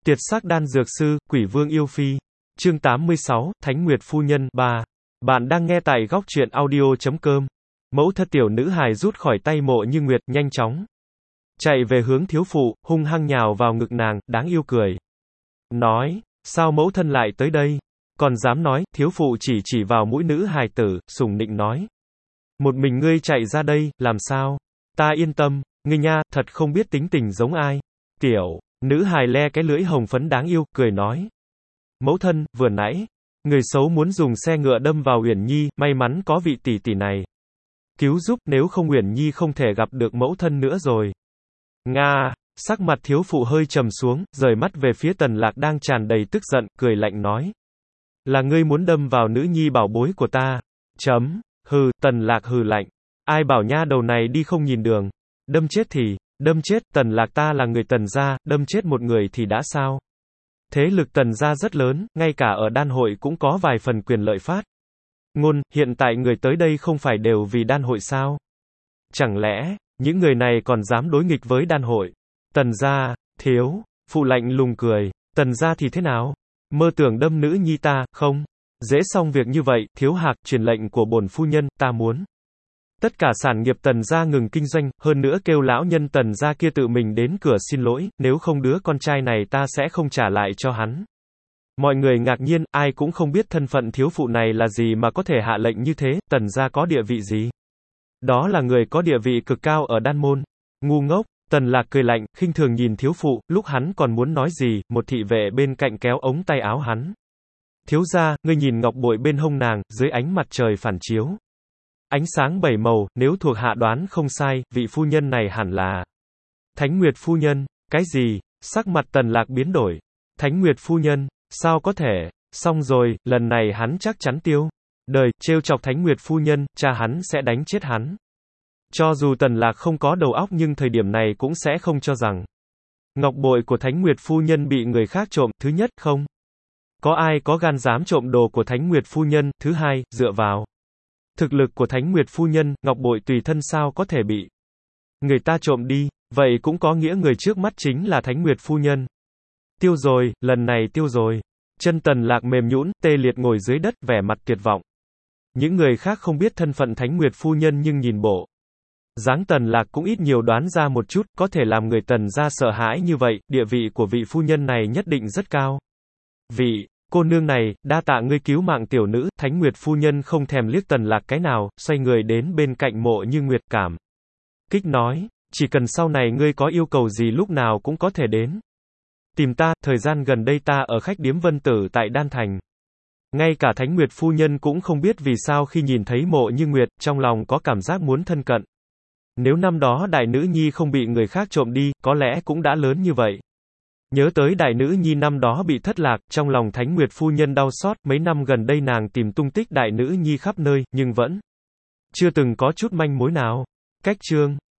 Tiệt sắc đan dược sư, Quỷ Vương yêu phi. Chương 86, Thánh Nguyệt phu nhân 3. Bạn đang nghe tại góc truyện audio.com. Mẫu thất tiểu nữ hài rút khỏi tay Mộ Như Nguyệt, nhanh chóng chạy về hướng thiếu phụ, hung hăng nhào vào ngực nàng, đáng yêu cười. Nói, sao mẫu thân lại tới đây? Còn dám nói, thiếu phụ chỉ vào mũi nữ hài tử, sủng nịnh nói. Một mình ngươi chạy ra đây, làm sao? Ta yên tâm, ngươi nha, thật không biết tính tình giống ai. Tiểu nữ hài le cái lưỡi hồng phấn đáng yêu, cười nói. Mẫu thân, vừa nãy, người xấu muốn dùng xe ngựa đâm vào Uyển Nhi, may mắn có vị tỷ tỷ này cứu giúp, nếu không Uyển Nhi không thể gặp được mẫu thân nữa rồi. Nga, sắc mặt thiếu phụ hơi trầm xuống, rời mắt về phía Tần Lạc đang tràn đầy tức giận, cười lạnh nói. Là ngươi muốn đâm vào nữ nhi bảo bối của ta. Hừ, Tần Lạc hừ lạnh. Ai bảo nha đầu này đi không nhìn đường. Đâm chết thì, đâm chết, Tần Lạc ta là người Tần gia, đâm chết một người thì đã sao? Thế lực Tần gia rất lớn, ngay cả ở đan hội cũng có vài phần quyền lợi phát ngôn, hiện tại người tới đây không phải đều vì đan hội sao? Chẳng lẽ, những người này còn dám đối nghịch với đan hội? Tần gia, thiếu phụ lạnh lùng cười, Tần gia thì thế nào? Mơ tưởng đâm nữ nhi ta, không? Dễ xong việc như vậy, thiếu hạc, truyền lệnh của bổn phu nhân, ta muốn tất cả sản nghiệp Tần gia ngừng kinh doanh, hơn nữa kêu lão nhân Tần gia kia tự mình đến cửa xin lỗi, nếu không đứa con trai này ta sẽ không trả lại cho hắn. Mọi người ngạc nhiên, ai cũng không biết thân phận thiếu phụ này là gì mà có thể hạ lệnh như thế, Tần gia có địa vị gì? Đó là người có địa vị cực cao ở đan môn. Ngu ngốc, Tần Lạc cười lạnh, khinh thường nhìn thiếu phụ, lúc hắn còn muốn nói gì, một thị vệ bên cạnh kéo ống tay áo hắn. Thiếu gia, ngươi nhìn ngọc bội bên hông nàng, dưới ánh mặt trời phản chiếu. Ánh sáng bảy màu, nếu thuộc hạ đoán không sai, vị phu nhân này hẳn là Thánh Nguyệt phu nhân. Cái gì? Sắc mặt Tần Lạc biến đổi. Thánh Nguyệt phu nhân, sao có thể? Xong rồi, lần này hắn chắc chắn tiêu đời, trêu chọc Thánh Nguyệt phu nhân, cha hắn sẽ đánh chết hắn. Cho dù Tần Lạc không có đầu óc nhưng thời điểm này cũng sẽ không cho rằng ngọc bội của Thánh Nguyệt phu nhân bị người khác trộm, thứ nhất, không có ai có gan dám trộm đồ của Thánh Nguyệt phu nhân, thứ hai, dựa vào thực lực của Thánh Nguyệt phu nhân, ngọc bội tùy thân sao có thể bị người ta trộm đi, vậy cũng có nghĩa người trước mắt chính là Thánh Nguyệt phu nhân. Tiêu rồi, lần này tiêu rồi. Chân Tần Lạc mềm nhũn, tê liệt ngồi dưới đất, vẻ mặt tuyệt vọng. Những người khác không biết thân phận Thánh Nguyệt phu nhân nhưng nhìn bộ dáng Tần Lạc cũng ít nhiều đoán ra một chút, có thể làm người Tần gia sợ hãi như vậy, địa vị của vị phu nhân này nhất định rất cao. Vị cô nương này, đa tạ ngươi cứu mạng tiểu nữ, Thánh Nguyệt phu nhân không thèm liếc Tần Lạc cái nào, xoay người đến bên cạnh Mộ Như Nguyệt cảm kích nói, chỉ cần sau này ngươi có yêu cầu gì lúc nào cũng có thể đến tìm ta, thời gian gần đây ta ở khách điếm Vân Tử tại Đan Thành. Ngay cả Thánh Nguyệt phu nhân cũng không biết vì sao khi nhìn thấy Mộ Như Nguyệt, trong lòng có cảm giác muốn thân cận. Nếu năm đó đại nữ nhi không bị người khác trộm đi, có lẽ cũng đã lớn như vậy. Nhớ tới đại nữ nhi năm đó bị thất lạc, trong lòng Thánh Nguyệt phu nhân đau xót, mấy năm gần đây nàng tìm tung tích đại nữ nhi khắp nơi, nhưng vẫn chưa từng có chút manh mối nào. Cách chương